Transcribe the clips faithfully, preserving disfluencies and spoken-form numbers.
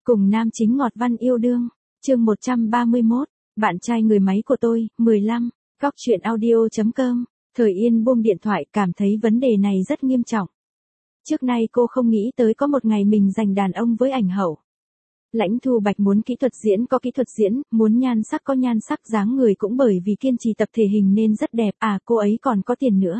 Cùng nam chính ngọt văn yêu đương. Chương một trăm ba mươi mốt. Bạn trai người máy của tôi, mười lăm. Góc truyện audio chấm com. Thời Yên buông điện thoại, cảm thấy vấn đề này rất nghiêm trọng. Trước nay cô không nghĩ tới có một ngày mình giành đàn ông với ảnh hậu. Lãnh Thu Bạch muốn kỹ thuật diễn có kỹ thuật diễn, muốn nhan sắc có nhan sắc, dáng người cũng bởi vì kiên trì tập thể hình nên rất đẹp, à cô ấy còn có tiền nữa.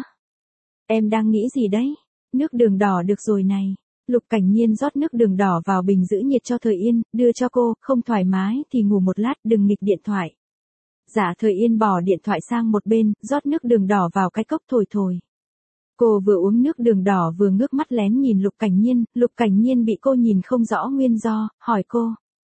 Em đang nghĩ gì đấy? Nước đường đỏ được rồi này. Lục Cảnh Nhiên rót nước đường đỏ vào bình giữ nhiệt cho Thời Yên, đưa cho cô, không thoải mái thì ngủ một lát, đừng nghịch điện thoại. Dạ. Thời Yên bỏ điện thoại sang một bên, rót nước đường đỏ vào cái cốc thổi thổi. Cô vừa uống nước đường đỏ vừa ngước mắt lén nhìn Lục Cảnh Nhiên, Lục Cảnh Nhiên bị cô nhìn không rõ nguyên do, hỏi cô.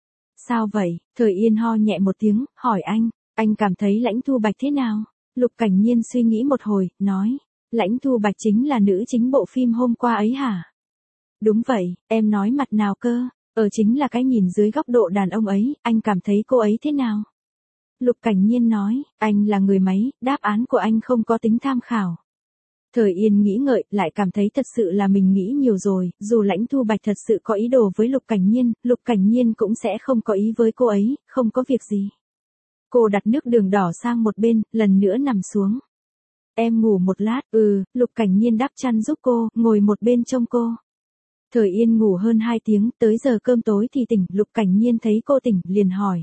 Sao vậy? Thời Yên ho nhẹ một tiếng, hỏi anh, anh cảm thấy Lãnh Thu Bạch thế nào? Lục Cảnh Nhiên suy nghĩ một hồi, nói, Lãnh Thu Bạch chính là nữ chính bộ phim hôm qua ấy hả? Đúng vậy, em nói mặt nào cơ? Ở chính là cái nhìn dưới góc độ đàn ông ấy, anh cảm thấy cô ấy thế nào? Lục Cảnh Nhiên nói, anh là người máy, đáp án của anh không có tính tham khảo. Thời Yên nghĩ ngợi, lại cảm thấy thật sự là mình nghĩ nhiều rồi, dù Lãnh Thu Bạch thật sự có ý đồ với Lục Cảnh Nhiên, Lục Cảnh Nhiên cũng sẽ không có ý với cô ấy, không có việc gì. Cô đặt nước đường đỏ sang một bên, lần nữa nằm xuống. Em ngủ một lát, ừ, Lục Cảnh Nhiên đắp chăn giúp cô, ngồi một bên trông cô. Thời Yên ngủ hơn hai tiếng, tới giờ cơm tối thì tỉnh, Lục Cảnh Nhiên thấy cô tỉnh, liền hỏi.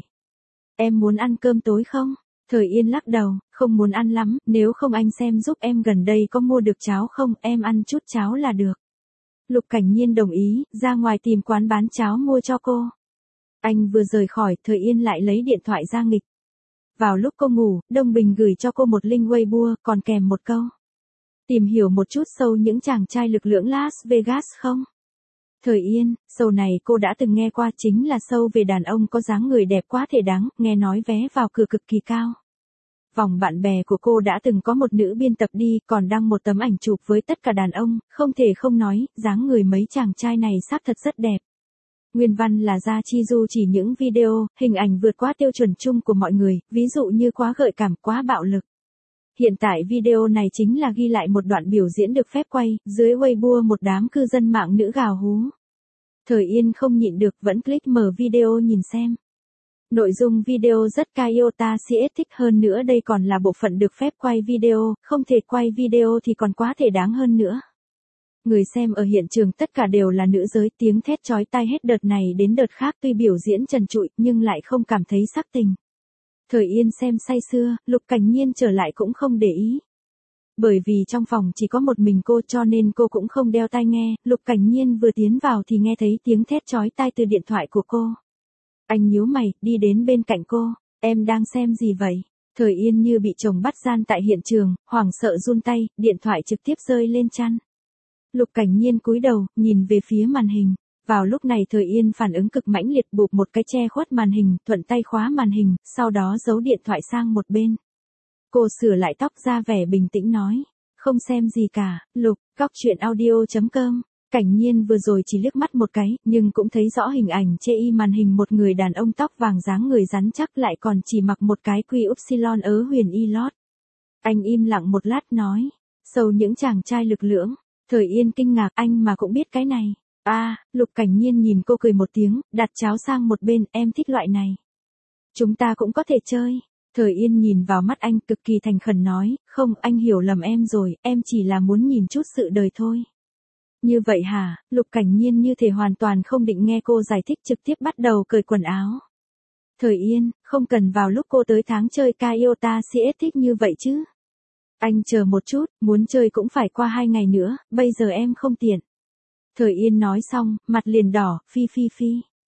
Em muốn ăn cơm tối không? Thời Yên lắc đầu, không muốn ăn lắm, nếu không anh xem giúp em gần đây có mua được cháo không, em ăn chút cháo là được. Lục Cảnh Nhiên đồng ý, ra ngoài tìm quán bán cháo mua cho cô. Anh vừa rời khỏi, Thời Yên lại lấy điện thoại ra nghịch. Vào lúc cô ngủ, Đông Bình gửi cho cô một link Weibo, còn kèm một câu. Tìm hiểu một chút show những chàng trai lực lưỡng Las Vegas không? Thời Yên, show này cô đã từng nghe qua, chính là show về đàn ông có dáng người đẹp quá thể đáng, nghe nói vé vào cửa cực kỳ cao. Vòng bạn bè của cô đã từng có một nữ biên tập đi, còn đăng một tấm ảnh chụp với tất cả đàn ông, không thể không nói, dáng người mấy chàng trai này xác thật rất đẹp. Nguyên văn là Gia Chi Du chỉ những video, hình ảnh vượt quá tiêu chuẩn chung của mọi người, ví dụ như quá gợi cảm, quá bạo lực. Hiện tại video này chính là ghi lại một đoạn biểu diễn được phép quay, dưới Weibo một đám cư dân mạng nữ gào hú. Thời Yên không nhịn được vẫn click mở video nhìn xem. Nội dung video rất Toyota xê ét thích, hơn nữa đây còn là bộ phận được phép quay video, không thể quay video thì còn quá thể đáng hơn nữa. Người xem ở hiện trường tất cả đều là nữ giới, tiếng thét chói tai hết đợt này đến đợt khác, tuy biểu diễn trần trụi nhưng lại không cảm thấy sắc tình. Thời Yên xem say sưa, Lục Cảnh Nhiên trở lại cũng không để ý. Bởi vì trong phòng chỉ có một mình cô cho nên cô cũng không đeo tai nghe, Lục Cảnh Nhiên vừa tiến vào thì nghe thấy tiếng thét chói tai từ điện thoại của cô. Anh nhíu mày, đi đến bên cạnh cô, em đang xem gì vậy? Thời Yên như bị chồng bắt gian tại hiện trường, hoảng sợ run tay, điện thoại trực tiếp rơi lên chăn. Lục Cảnh Nhiên cúi đầu, nhìn về phía màn hình. Vào lúc này Thời Yên phản ứng cực mãnh liệt, bụp một cái che khuất màn hình, thuận tay khóa màn hình, sau đó giấu điện thoại sang một bên. Cô sửa lại tóc ra vẻ bình tĩnh nói, không xem gì cả, Lục, góc truyện audio chấm com. Cảnh Nhiên vừa rồi chỉ liếc mắt một cái, nhưng cũng thấy rõ hình ảnh chê y màn hình một người đàn ông tóc vàng dáng người rắn chắc lại còn chỉ mặc một cái quy upsilon ớ huyền y lót. Anh im lặng một lát nói, sâu những chàng trai lực lưỡng. Thời Yên kinh ngạc, anh mà cũng biết cái này. À, Lục Cảnh Nhiên nhìn cô cười một tiếng, đặt cháo sang một bên, em thích loại này. Chúng ta cũng có thể chơi. Thời Yên nhìn vào mắt anh cực kỳ thành khẩn nói, không, anh hiểu lầm em rồi, em chỉ là muốn nhìn chút sự đời thôi. Như vậy hả? Lục Cảnh Nhiên như thể hoàn toàn không định nghe cô giải thích, trực tiếp bắt đầu cởi quần áo. Thời Yên, không cần vào lúc cô tới tháng chơi Toyota xê ét thích như vậy chứ. Anh chờ một chút, muốn chơi cũng phải qua hai ngày nữa, bây giờ em không tiện. Thời Yên nói xong, mặt liền đỏ, phi phi phi.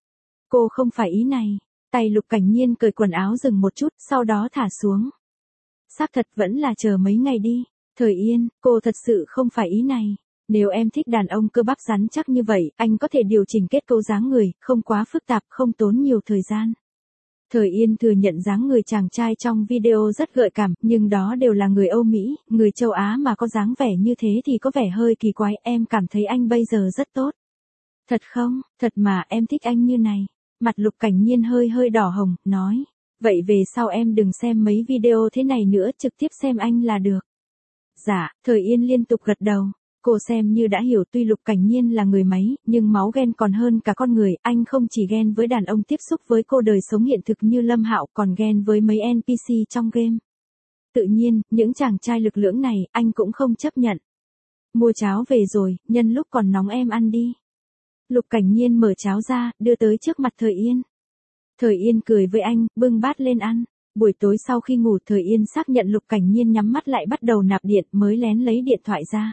Cô không phải ý này. Tay Lục Cảnh Nhiên cởi quần áo dừng một chút, sau đó thả xuống. Xác thật vẫn là chờ mấy ngày đi. Thời Yên, cô thật sự không phải ý này. Nếu em thích đàn ông cơ bắp rắn chắc như vậy, anh có thể điều chỉnh kết cấu dáng người, không quá phức tạp, không tốn nhiều thời gian. Thời Yên thừa nhận dáng người chàng trai trong video rất gợi cảm, nhưng đó đều là người Âu Mỹ, người châu Á mà có dáng vẻ như thế thì có vẻ hơi kỳ quái, em cảm thấy anh bây giờ rất tốt. Thật không, thật mà em thích anh như này. Mặt Lục Cảnh Nhiên hơi hơi đỏ hồng, nói, vậy về sau em đừng xem mấy video thế này nữa, trực tiếp xem anh là được. Dạ, Thời Yên liên tục gật đầu. Cô xem như đã hiểu tuy Lục Cảnh Nhiên là người máy, nhưng máu ghen còn hơn cả con người, anh không chỉ ghen với đàn ông tiếp xúc với cô đời sống hiện thực như Lâm Hạo còn ghen với mấy en pê xê trong game. Tự nhiên, những chàng trai lực lưỡng này, anh cũng không chấp nhận. Mua cháo về rồi, nhân lúc còn nóng em ăn đi. Lục Cảnh Nhiên mở cháo ra, đưa tới trước mặt Thời Yên. Thời Yên cười với anh, bưng bát lên ăn. Buổi tối sau khi ngủ Thời Yên xác nhận Lục Cảnh Nhiên nhắm mắt lại bắt đầu nạp điện mới lén lấy điện thoại ra.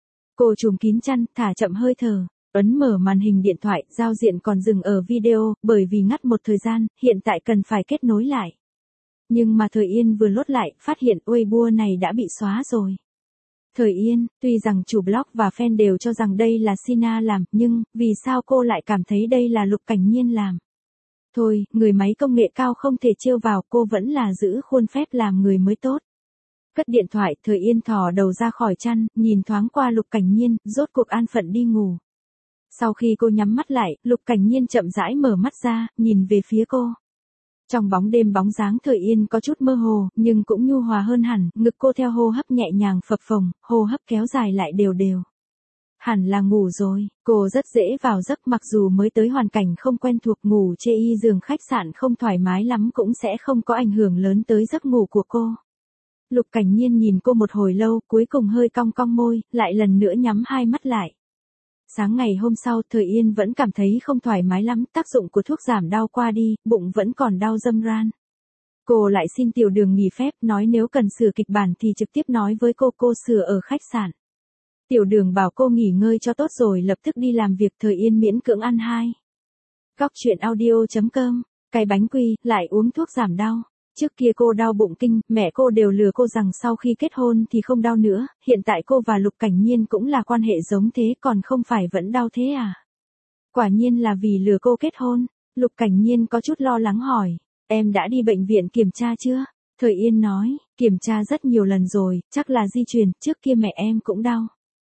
Cô trùm kín chăn, thả chậm hơi thở, ấn mở màn hình điện thoại, giao diện còn dừng ở video, bởi vì ngắt một thời gian, hiện tại cần phải kết nối lại. Nhưng mà Thời Yên vừa lốt lại, phát hiện Weibo này đã bị xóa rồi. Thời Yên, tuy rằng chủ blog và fan đều cho rằng đây là Sina làm, nhưng, vì sao cô lại cảm thấy đây là Lục Cảnh Nhiên làm? Thôi, người máy công nghệ cao không thể trêu vào, cô vẫn là giữ khuôn phép làm người mới tốt. Cất điện thoại, Thời Yên thò đầu ra khỏi chăn, nhìn thoáng qua Lục Cảnh Nhiên, rốt cuộc an phận đi ngủ. Sau khi cô nhắm mắt lại, Lục Cảnh Nhiên chậm rãi mở mắt ra, nhìn về phía cô. Trong bóng đêm bóng dáng Thời Yên có chút mơ hồ, nhưng cũng nhu hòa hơn hẳn, ngực cô theo hô hấp nhẹ nhàng phập phồng, hô hấp kéo dài lại đều đều. Hẳn là ngủ rồi, cô rất dễ vào giấc mặc dù mới tới hoàn cảnh không quen thuộc, ngủ chê y giường khách sạn không thoải mái lắm cũng sẽ không có ảnh hưởng lớn tới giấc ngủ của cô. Lục Cảnh Nhiên nhìn cô một hồi lâu, cuối cùng hơi cong cong môi, lại lần nữa nhắm hai mắt lại. Sáng ngày hôm sau, Thời Yên vẫn cảm thấy không thoải mái lắm, tác dụng của thuốc giảm đau qua đi, bụng vẫn còn đau râm ran. Cô lại xin Tiểu Đường nghỉ phép, nói nếu cần sửa kịch bản thì trực tiếp nói với cô, cô sửa ở khách sạn. Tiểu Đường bảo cô nghỉ ngơi cho tốt rồi lập tức đi làm việc. Thời Yên miễn cưỡng ăn hai. Góc truyện audio chấm com, cái bánh quy, lại uống thuốc giảm đau. Trước kia cô đau bụng kinh, mẹ cô đều lừa cô rằng sau khi kết hôn thì không đau nữa, hiện tại cô và Lục Cảnh Nhiên cũng là quan hệ giống thế còn không phải vẫn đau thế à? Quả nhiên là vì lừa cô kết hôn. Lục Cảnh Nhiên có chút lo lắng hỏi, em đã đi bệnh viện kiểm tra chưa? Thời Yên nói, kiểm tra rất nhiều lần rồi, chắc là di truyền, trước kia mẹ em cũng đau.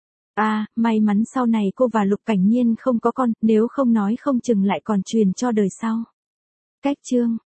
À, may mắn sau này cô và Lục Cảnh Nhiên không có con, nếu không nói không chừng lại còn truyền cho đời sau. Cách chương